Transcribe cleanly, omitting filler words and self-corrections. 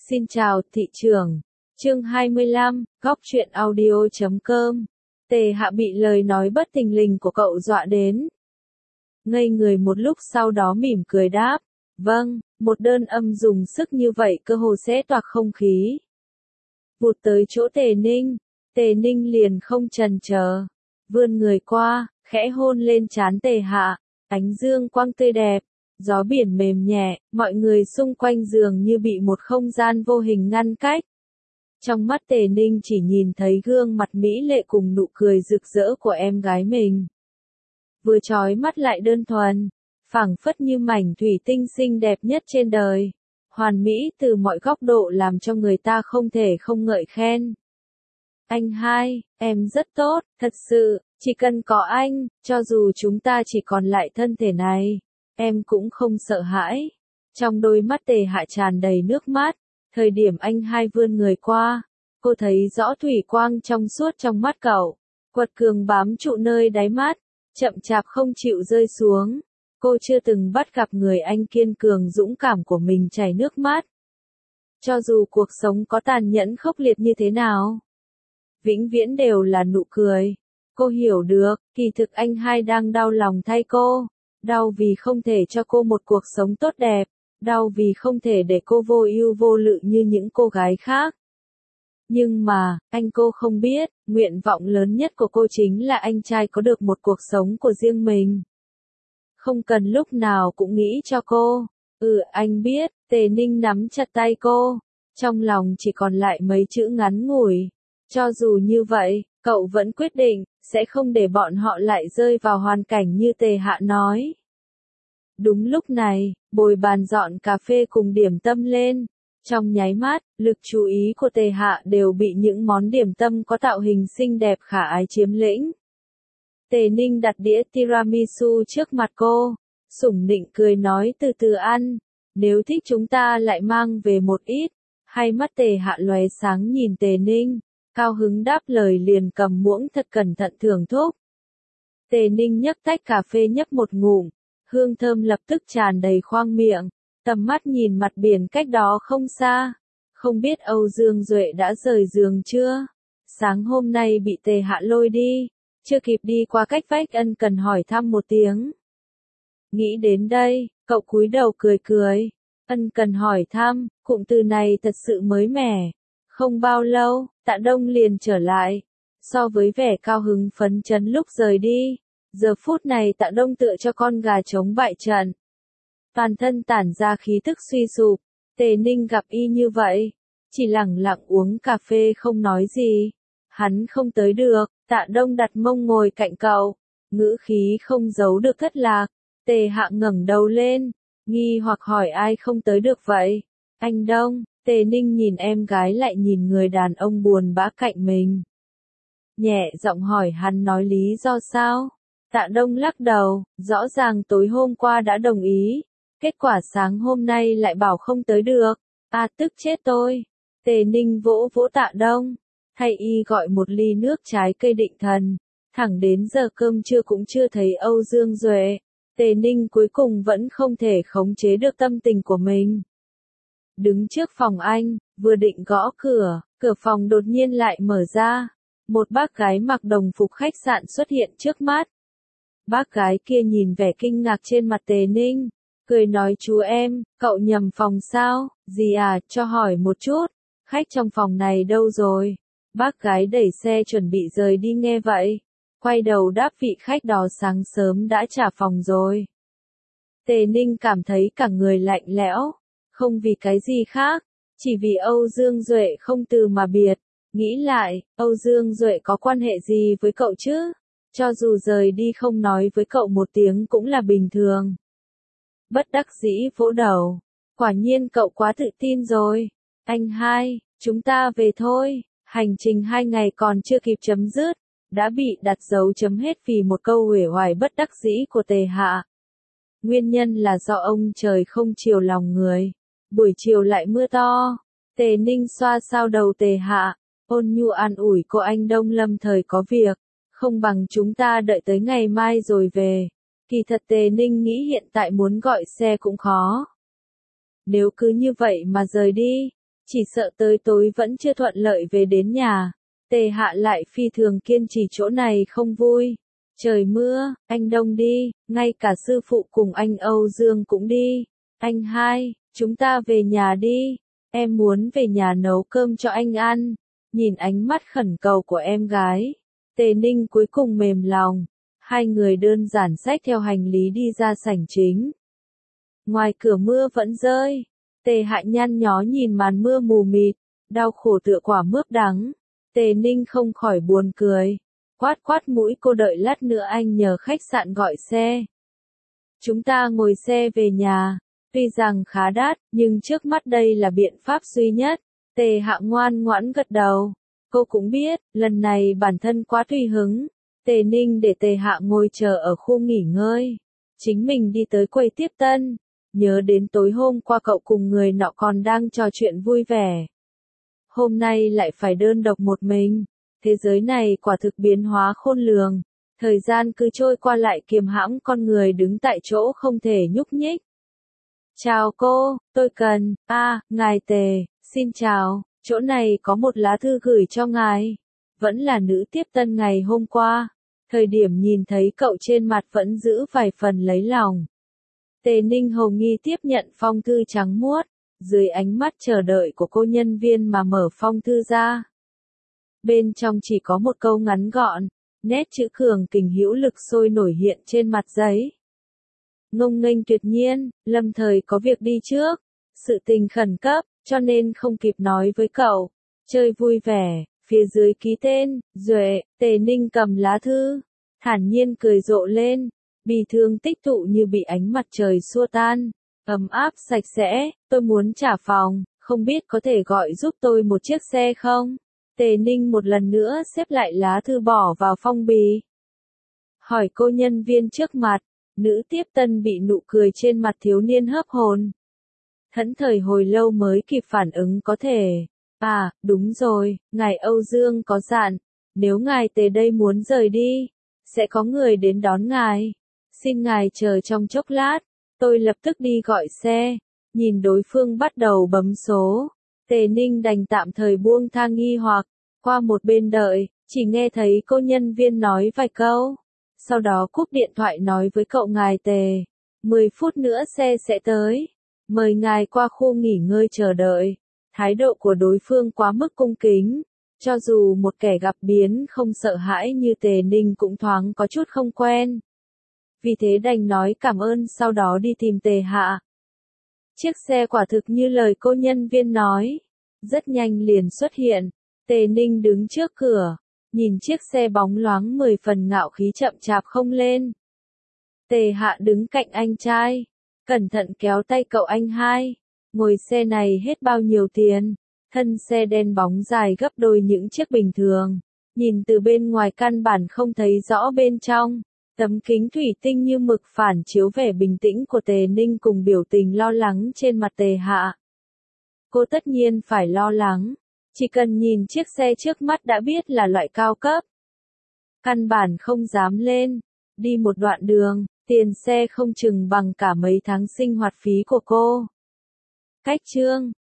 Xin chào thị trường. Chương 25, góc truyện audio.com. Tề Hạ bị lời nói bất thình lình của cậu dọa đến. Ngây người một lúc sau đó mỉm cười đáp. Vâng, một đơn âm dùng sức như vậy cơ hồ sẽ toạc không khí. Vụt tới chỗ Tề Ninh liền không chần chờ. Vươn người qua, khẽ hôn lên trán Tề Hạ. Ánh dương quang tươi đẹp. Gió biển mềm nhẹ, mọi người xung quanh dường như bị một không gian vô hình ngăn cách. Trong mắt Tề Ninh chỉ nhìn thấy gương mặt mỹ lệ cùng nụ cười rực rỡ của em gái mình. Vừa chói mắt lại đơn thuần, phảng phất như mảnh thủy tinh xinh đẹp nhất trên đời. Hoàn mỹ từ mọi góc độ làm cho người ta không thể không ngợi khen. Anh hai, em rất tốt, thật sự, chỉ cần có anh, cho dù chúng ta chỉ còn lại thân thể này. Em cũng không sợ hãi. Trong đôi mắt Tề Hạ tràn đầy nước mắt. Thời điểm anh hai vươn người qua, cô thấy rõ thủy quang trong suốt trong mắt cậu. Quật cường bám trụ nơi đáy mắt, chậm chạp không chịu rơi xuống. Cô chưa từng bắt gặp người anh kiên cường dũng cảm của mình chảy nước mắt. Cho dù cuộc sống có tàn nhẫn khốc liệt như thế nào, vĩnh viễn đều là nụ cười. Cô hiểu được, kỳ thực anh hai đang đau lòng thay cô. Đau vì không thể cho cô một cuộc sống tốt đẹp, đau vì không thể để cô vô ưu vô lự như những cô gái khác. Nhưng mà, cô không biết, nguyện vọng lớn nhất của cô chính là anh trai có được một cuộc sống của riêng mình. Không cần lúc nào cũng nghĩ cho cô. Anh biết, Tề Ninh nắm chặt tay cô. Trong lòng chỉ còn lại mấy chữ ngắn ngủi. Cho dù như vậy, cậu vẫn quyết định, sẽ không để bọn họ lại rơi vào hoàn cảnh như Tề Hạ nói. Đúng lúc này, bồi bàn dọn cà phê cùng điểm tâm lên. Trong nháy mắt, lực chú ý của Tề Hạ đều bị những món điểm tâm có tạo hình xinh đẹp khả ái chiếm lĩnh. Tề Ninh đặt đĩa tiramisu trước mặt cô, sủng nịnh cười nói từ từ ăn, nếu thích chúng ta lại mang về một ít. Hai mắt Tề Hạ lóe sáng nhìn Tề Ninh, cao hứng đáp lời liền cầm muỗng thật cẩn thận thưởng thức. Tề Ninh nhấc tách cà phê nhấp một ngụm, hương thơm lập tức tràn đầy khoang miệng, tầm mắt nhìn mặt biển cách đó không xa. Không biết Âu Dương Duệ đã rời giường chưa? Sáng hôm nay bị Tề Hạ lôi đi, chưa kịp đi qua cách vách ân cần hỏi thăm một tiếng. Nghĩ đến đây, cậu cúi đầu cười cười. Ân cần hỏi thăm, cụm từ này thật sự mới mẻ. Không bao lâu, Tạ Đông liền trở lại. So với vẻ cao hứng phấn chấn lúc rời đi, giờ phút này Tạ Đông tựa cho con gà chống bại trận. Toàn thân tản ra khí tức suy sụp. Tề Ninh gặp y như vậy, chỉ lẳng lặng uống cà phê không nói gì. Hắn không tới được, Tạ Đông đặt mông ngồi cạnh cậu, ngữ khí không giấu được thất lạc. Tề Hạ ngẩng đầu lên, nghi hoặc hỏi ai không tới được vậy? Anh Đông. Tề Ninh nhìn em gái lại nhìn người đàn ông buồn bã cạnh mình. Nhẹ giọng hỏi hắn nói lý do sao? Tạ Đông lắc đầu, rõ ràng tối hôm qua đã đồng ý. Kết quả sáng hôm nay lại bảo không tới được. Tức chết tôi. Tề Ninh vỗ vỗ Tạ Đông, thay y gọi một ly nước trái cây định thần. Thẳng đến giờ cơm trưa cũng chưa thấy Âu Dương Duệ. Tề Ninh cuối cùng vẫn không thể khống chế được tâm tình của mình. Đứng trước phòng anh, vừa định gõ cửa, cửa phòng đột nhiên lại mở ra. Một bác gái mặc đồng phục khách sạn xuất hiện trước mắt. Bác gái kia nhìn vẻ kinh ngạc trên mặt Tề Ninh, cười nói chú em, cậu nhầm phòng sao? Gì à, cho hỏi một chút, khách trong phòng này đâu rồi? Bác gái đẩy xe chuẩn bị rời đi nghe vậy. Quay đầu đáp vị khách đó sáng sớm đã trả phòng rồi. Tề Ninh cảm thấy cả người lạnh lẽo. Không vì cái gì khác, chỉ vì Âu Dương Duệ không từ mà biệt. Nghĩ lại, Âu Dương Duệ có quan hệ gì với cậu chứ? Cho dù rời đi không nói với cậu một tiếng cũng là bình thường. Bất đắc dĩ vỗ đầu. Quả nhiên cậu quá tự tin rồi. Anh hai, chúng ta về thôi. Hành trình 2 ngày còn chưa kịp chấm dứt, đã bị đặt dấu chấm hết vì một câu uể oải bất đắc dĩ của Tề Hạ. Nguyên nhân là do ông trời không chiều lòng người. Buổi chiều lại mưa to. Tề Ninh xoa sao đầu Tề Hạ, ôn nhu an ủi cô anh Đông lâm thời có việc, không bằng chúng ta đợi tới ngày mai rồi về. Kỳ thật Tề Ninh nghĩ hiện tại muốn gọi xe cũng khó. Nếu cứ như vậy mà rời đi, chỉ sợ tới tối vẫn chưa thuận lợi về đến nhà. Tề Hạ lại phi thường kiên trì chỗ này không vui. Trời mưa, anh Đông đi, ngay cả sư phụ cùng anh Âu Dương cũng đi. Anh hai, chúng ta về nhà đi, em muốn về nhà nấu cơm cho anh ăn. Nhìn ánh mắt khẩn cầu của em gái, Tề Ninh cuối cùng mềm lòng. Hai người đơn giản xách theo hành lý đi ra sảnh chính. Ngoài cửa mưa vẫn rơi. Tề Hạ nhăn nhó nhìn màn mưa mù mịt, đau khổ tựa quả mướp đắng. Tề Ninh không khỏi buồn cười. Quát quát mũi cô, đợi lát nữa anh nhờ khách sạn gọi xe. Chúng ta ngồi xe về nhà. Tuy rằng khá đắt, nhưng trước mắt đây là biện pháp duy nhất. Tề Hạ ngoan ngoãn gật đầu. Cô cũng biết, lần này bản thân quá tùy hứng. Tề Ninh để Tề Hạ ngồi chờ ở khu nghỉ ngơi. Chính mình đi tới quầy tiếp tân. Nhớ đến tối hôm qua cậu cùng người nọ còn đang trò chuyện vui vẻ. Hôm nay lại phải đơn độc một mình. Thế giới này quả thực biến hóa khôn lường. Thời gian cứ trôi qua lại kiềm hãm con người đứng tại chỗ không thể nhúc nhích. Chào cô, tôi cần, ngài Tề, xin chào, chỗ này có một lá thư gửi cho ngài. Vẫn là nữ tiếp tân ngày hôm qua. Thời điểm nhìn thấy cậu trên mặt vẫn giữ vài phần lấy lòng. Tề Ninh hầu nghi tiếp nhận phong thư trắng muốt, dưới ánh mắt chờ đợi của cô nhân viên mà mở phong thư ra. Bên trong chỉ có một câu ngắn gọn, nét chữ cường kình hữu lực sôi nổi hiện trên mặt giấy. Ngông nghênh tuyệt nhiên, lâm thời có việc đi trước, sự tình khẩn cấp, cho nên không kịp nói với cậu. Chơi vui vẻ, phía dưới ký tên, Duệ. Tề Ninh cầm lá thư, thản nhiên cười rộ lên, bi thương tích tụ như bị ánh mặt trời xua tan, ấm áp sạch sẽ. Tôi muốn trả phòng, không biết có thể gọi giúp tôi một chiếc xe không? Tề Ninh một lần nữa xếp lại lá thư bỏ vào phong bì. Hỏi cô nhân viên trước mặt, nữ tiếp tân bị nụ cười trên mặt thiếu niên hớp hồn. Thẫn thời hồi lâu mới kịp phản ứng có thể. Đúng rồi, ngài Âu Dương có dặn, nếu ngài Tề đây muốn rời đi, sẽ có người đến đón ngài. Xin ngài chờ trong chốc lát, tôi lập tức đi gọi xe. Nhìn đối phương bắt đầu bấm số, Tề Ninh đành tạm thời buông tha nghi hoặc, qua một bên đợi, chỉ nghe thấy cô nhân viên nói vài câu. Sau đó cúp điện thoại nói với cậu ngài Tề, 10 phút nữa xe sẽ tới, mời ngài qua khu nghỉ ngơi chờ đợi. Thái độ của đối phương quá mức cung kính, cho dù một kẻ gặp biến không sợ hãi như Tề Ninh cũng thoáng có chút không quen. Vì thế đành nói cảm ơn sau đó đi tìm Tề Hạ. Chiếc xe quả thực như lời cô nhân viên nói, rất nhanh liền xuất hiện. Tề Ninh đứng trước cửa, nhìn chiếc xe bóng loáng 10 phần ngạo khí chậm chạp không lên. Tề Hạ đứng cạnh anh trai, cẩn thận kéo tay cậu anh hai. Ngồi xe này hết bao nhiêu tiền? Thân xe đen bóng dài gấp đôi những chiếc bình thường. Nhìn từ bên ngoài căn bản không thấy rõ bên trong. Tấm kính thủy tinh như mực phản chiếu vẻ bình tĩnh của Tề Ninh cùng biểu tình lo lắng trên mặt Tề Hạ. Cô tất nhiên phải lo lắng. Chỉ cần nhìn chiếc xe trước mắt đã biết là loại cao cấp. Căn bản không dám lên. Đi một đoạn đường, tiền xe không chừng bằng cả mấy tháng sinh hoạt phí của cô. Cách chương